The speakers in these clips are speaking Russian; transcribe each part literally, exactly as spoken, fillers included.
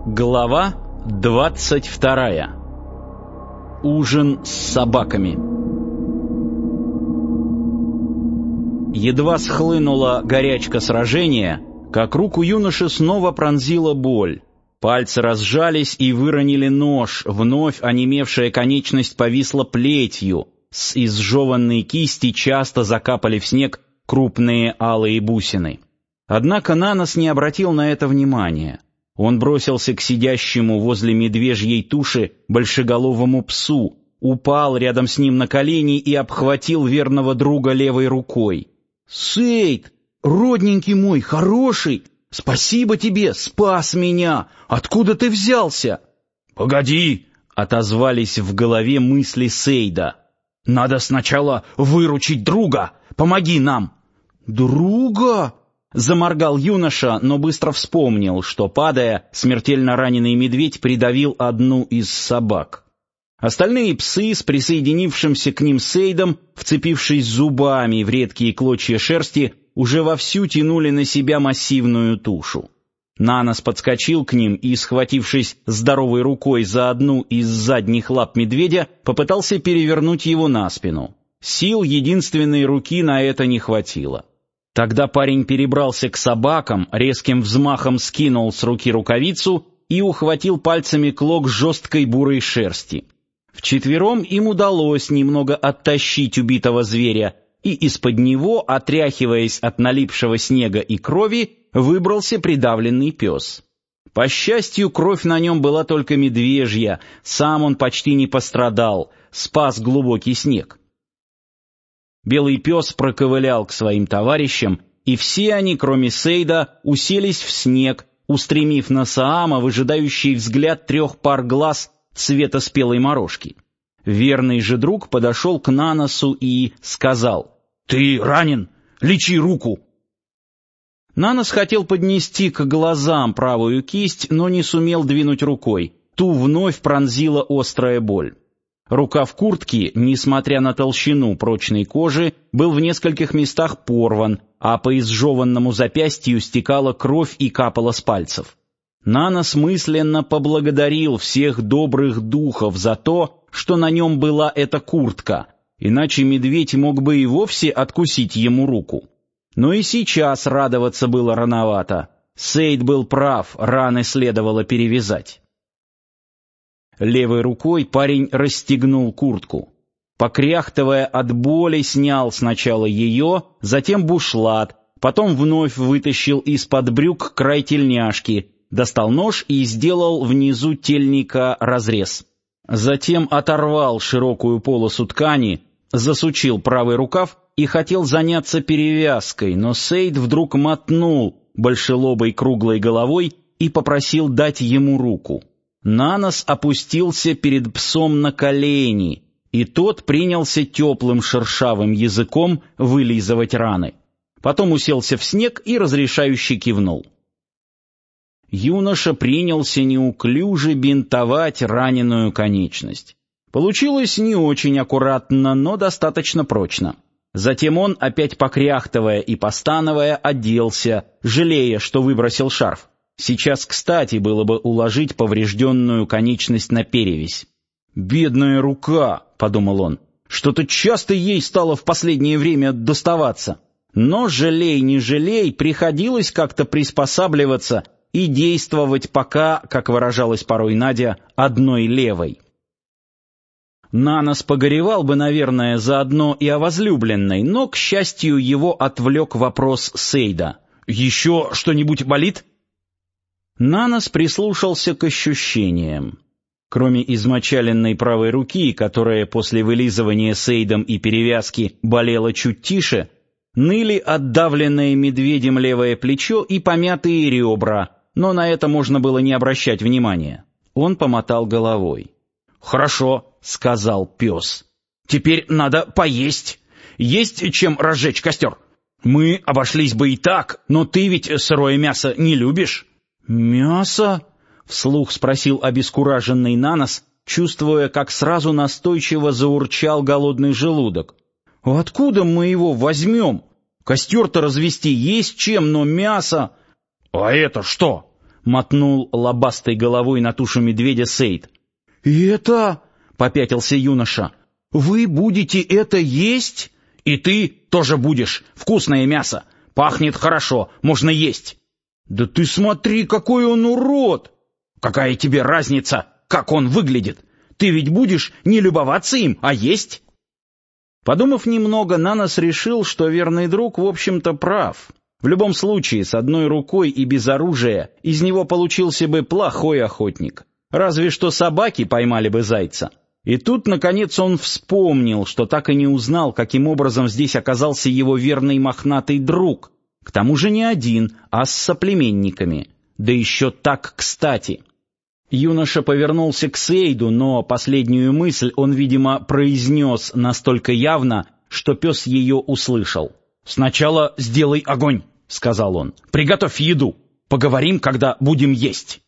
Глава двадцать вторая. Ужин с собаками. Едва схлынула горячка сражения, как руку юноши снова пронзила боль. Пальцы разжались и выронили нож, вновь онемевшая конечность повисла плетью, с изжеванной кисти часто закапали в снег крупные алые бусины. Однако Нанос не обратил на это внимания. Он бросился к сидящему возле медвежьей туши большеголовому псу, упал рядом с ним на колени и обхватил верного друга левой рукой. «Сейд, родненький мой, хороший, спасибо тебе, спас меня! Откуда ты взялся?» «Погоди!» — отозвались в голове мысли Сейда. «Надо сначала выручить друга! Помоги нам!» «Друга?» — заморгал юноша, но быстро вспомнил, что, падая, смертельно раненый медведь придавил одну из собак. Остальные псы с присоединившимся к ним Сейдом, вцепившись зубами в редкие клочья шерсти, уже вовсю тянули на себя массивную тушу. Нанос подскочил к ним и, схватившись здоровой рукой за одну из задних лап медведя, попытался перевернуть его на спину. Сил единственной руки на это не хватило. Тогда парень перебрался к собакам, резким взмахом скинул с руки рукавицу и ухватил пальцами клок жесткой бурой шерсти. Вчетвером им удалось немного оттащить убитого зверя, и из-под него, отряхиваясь от налипшего снега и крови, выбрался придавленный пес. По счастью, кровь на нем была только медвежья, сам он почти не пострадал, спас глубокий снег. Белый пес проковылял к своим товарищам, и все они, кроме Сейда, уселись в снег, устремив на Саама выжидающий взгляд трех пар глаз цвета спелой морожки. Верный же друг подошел к Наносу и сказал: «Ты ранен? Лечи руку!» Нанос хотел поднести к глазам правую кисть, но не сумел двинуть рукой. Ту вновь пронзила острая боль. Рукав куртки, несмотря на толщину прочной кожи, был в нескольких местах порван, а по изжеванному запястью стекала кровь и капала с пальцев. Нанос мысленно поблагодарил всех добрых духов за то, что на нем была эта куртка, иначе медведь мог бы и вовсе откусить ему руку. Но и сейчас радоваться было рановато. Сейд был прав, раны следовало перевязать. Левой рукой парень расстегнул куртку. Покряхтывая от боли, снял сначала ее, затем бушлат, потом вновь вытащил из-под брюк край тельняшки, достал нож и сделал внизу тельника разрез. Затем оторвал широкую полосу ткани, засучил правый рукав и хотел заняться перевязкой, но Сейд вдруг мотнул большелобой круглой головой и попросил дать ему руку. Нанос опустился перед псом на колени, и тот принялся теплым шершавым языком вылизывать раны. Потом уселся в снег и разрешающе кивнул. Юноша принялся неуклюже бинтовать раненую конечность. Получилось не очень аккуратно, но достаточно прочно. Затем он, опять покряхтывая и постановая, оделся, жалея, что выбросил шарф. Сейчас, кстати, было бы уложить поврежденную конечность на перевязь. «Бедная рука», — подумал он, — «что-то часто ей стало в последнее время доставаться». Но, жалей не жалей, приходилось как-то приспосабливаться и действовать пока, как выражалась порой Надя, одной левой. Нанос погоревал бы, наверное, заодно и о возлюбленной, но, к счастью, его отвлек вопрос Сейда. «Еще что-нибудь болит?» Нанос прислушался к ощущениям. Кроме измочаленной правой руки, которая после вылизывания Сейдом и перевязки болела чуть тише, ныли отдавленное медведем левое плечо и помятые ребра, но на это можно было не обращать внимания. Он помотал головой. «Хорошо», — сказал пес. «Теперь надо поесть. Есть чем разжечь костер. Мы обошлись бы и так, но ты ведь сырое мясо не любишь». «Мясо?» — вслух спросил обескураженный Нанос, чувствуя, как сразу настойчиво заурчал голодный желудок. «Откуда мы его возьмем? Костер-то развести есть чем, но мясо...» «А это что?» — мотнул лобастой головой на тушу медведя Сейд. «И это...» — попятился юноша. «Вы будете это есть? И ты тоже будешь. Вкусное мясо. Пахнет хорошо, можно есть». «Да ты смотри, какой он урод!» «Какая тебе разница, как он выглядит? Ты ведь будешь не любоваться им, а есть?» Подумав немного, Нанос решил, что верный друг, в общем-то, прав. В любом случае, с одной рукой и без оружия из него получился бы плохой охотник. Разве что собаки поймали бы зайца. И тут, наконец, он вспомнил, что так и не узнал, каким образом здесь оказался его верный мохнатый друг. К тому же не один, а с соплеменниками. Да еще так кстати. Юноша повернулся к Сейду, но последнюю мысль он, видимо, произнес настолько явно, что пес ее услышал. «Сначала сделай огонь», — сказал он. «Приготовь еду. Поговорим, когда будем есть».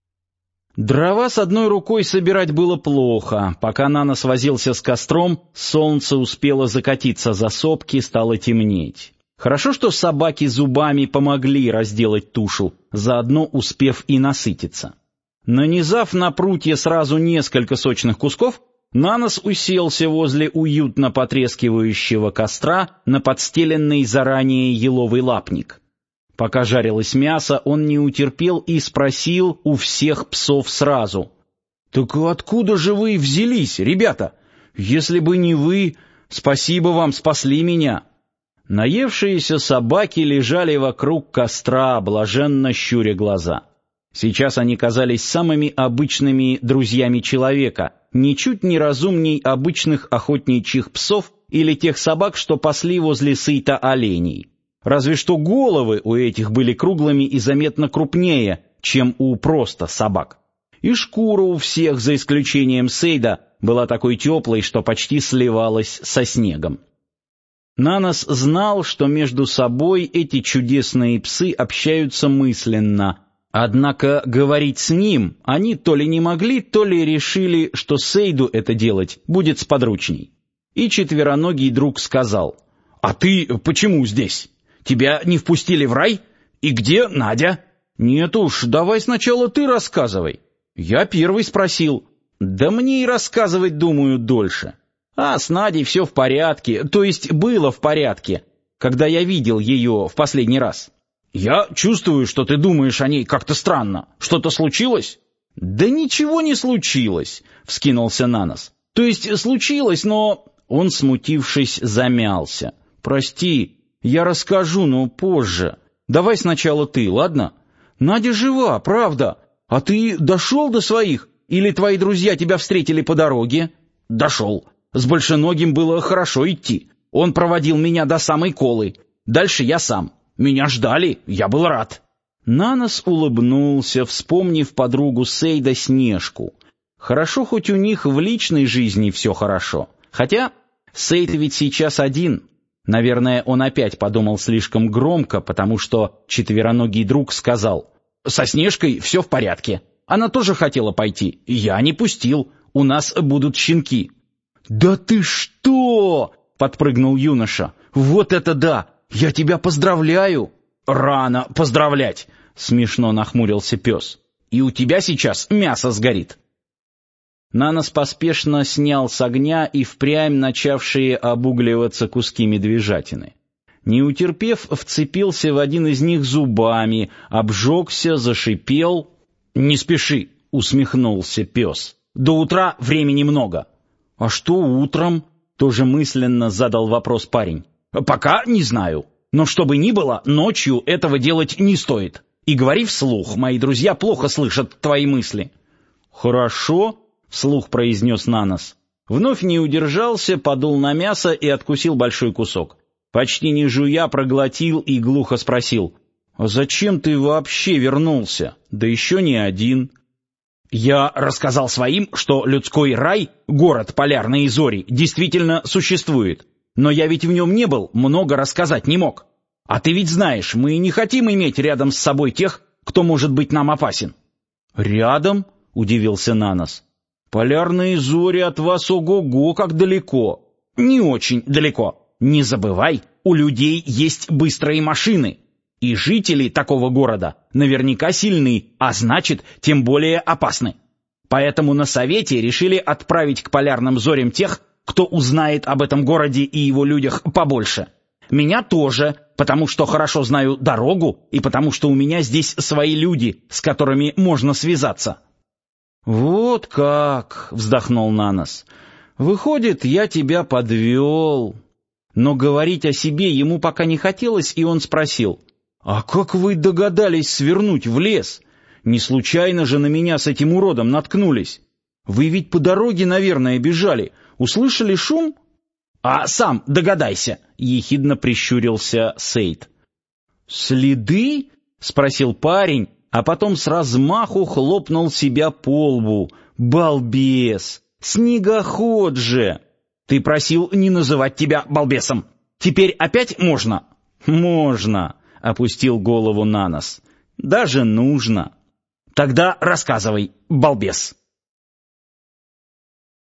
Дрова с одной рукой собирать было плохо. Пока Нанос возился с костром, солнце успело закатиться за сопки, стало темнеть. Хорошо, что собаки зубами помогли разделать тушу, заодно успев и насытиться. Нанизав на прутья сразу несколько сочных кусков, Нанос уселся возле уютно потрескивающего костра на подстеленный заранее еловый лапник. Пока жарилось мясо, он не утерпел и спросил у всех псов сразу. «Так откуда же вы взялись, ребята? Если бы не вы, спасибо вам, спасли меня». Наевшиеся собаки лежали вокруг костра, блаженно щуря глаза. Сейчас они казались самыми обычными друзьями человека, ничуть не разумней обычных охотничьих псов или тех собак, что пасли возле сыта оленей. Разве что головы у этих были круглыми и заметно крупнее, чем у просто собак. И шкура у всех, за исключением Сейда, была такой теплой, что почти сливалась со снегом. Нанос знал, что между собой эти чудесные псы общаются мысленно, однако говорить с ним они то ли не могли, то ли решили, что Сейду это делать будет сподручней. И четвероногий друг сказал: «А ты почему здесь? Тебя не впустили в рай? И где Надя?» «Нет уж, давай сначала ты рассказывай». «Я первый спросил». «Да мне и рассказывать, думаю, дольше». «А с Надей все в порядке, то есть было в порядке, когда я видел ее в последний раз». «Я чувствую, что ты думаешь о ней как-то странно. Что-то случилось?» «Да ничего не случилось», — вскинулся Нанос. «То есть случилось, но...» Он, смутившись, замялся. «Прости, я расскажу, но позже. Давай сначала ты, ладно? Надя жива, правда. А ты дошел до своих? Или твои друзья тебя встретили по дороге?» «Дошел. С Большеногим было хорошо идти. Он проводил меня до самой Колы. Дальше я сам. Меня ждали, я был рад». Нанос улыбнулся, вспомнив подругу Сейда Снежку. Хорошо, хоть у них в личной жизни все хорошо. Хотя Сейд ведь сейчас один. Наверное, он опять подумал слишком громко, потому что четвероногий друг сказал: «Со Снежкой все в порядке. Она тоже хотела пойти. Я не пустил. У нас будут щенки». «Да ты что?» — подпрыгнул юноша. «Вот это да! Я тебя поздравляю!» «Рано поздравлять!» — смешно нахмурился пес. «И у тебя сейчас мясо сгорит». Нанос поспешно снял с огня и впрямь начавшие обугливаться куски медвежатины. Не утерпев, вцепился в один из них зубами, обжегся, зашипел. «Не спеши!» — усмехнулся пес. «До утра времени много». «А что утром?» — тоже мысленно задал вопрос парень. «Пока не знаю. Но что бы ни было, ночью этого делать не стоит. И говори вслух, мои друзья плохо слышат твои мысли». «Хорошо», — вслух произнес Нанос. Вновь не удержался, подул на мясо и откусил большой кусок. Почти не жуя проглотил и глухо спросил: «А зачем ты вообще вернулся? Да еще не один». «Я рассказал своим, что людской рай, город Полярные Зори, действительно существует. Но я ведь в нем не был, много рассказать не мог. А ты ведь знаешь, мы не хотим иметь рядом с собой тех, кто может быть нам опасен». «Рядом?» — удивился Нанос. «Полярные Зори от вас ого-го как далеко». «Не очень далеко. Не забывай, у людей есть быстрые машины. И жители такого города наверняка сильны, а значит, тем более опасны. Поэтому на совете решили отправить к полярным зорям тех, кто узнает об этом городе и его людях побольше. Меня тоже, потому что хорошо знаю дорогу и потому что у меня здесь свои люди, с которыми можно связаться». «Вот как!» — вздохнул Нанос. «Выходит, я тебя подвел». Но говорить о себе ему пока не хотелось, и он спросил: «А как вы догадались свернуть в лес? Не случайно же на меня с этим уродом наткнулись? Вы ведь по дороге, наверное, бежали. Услышали шум?» «А сам догадайся», — ехидно прищурился Сейд. «Следы?» — спросил парень, а потом с размаху хлопнул себя по лбу. «Балбес! Снегоход же! Ты просил не называть тебя балбесом. Теперь опять можно?» «Можно», — опустил голову Нанос. «Даже нужно». «Тогда рассказывай, балбес».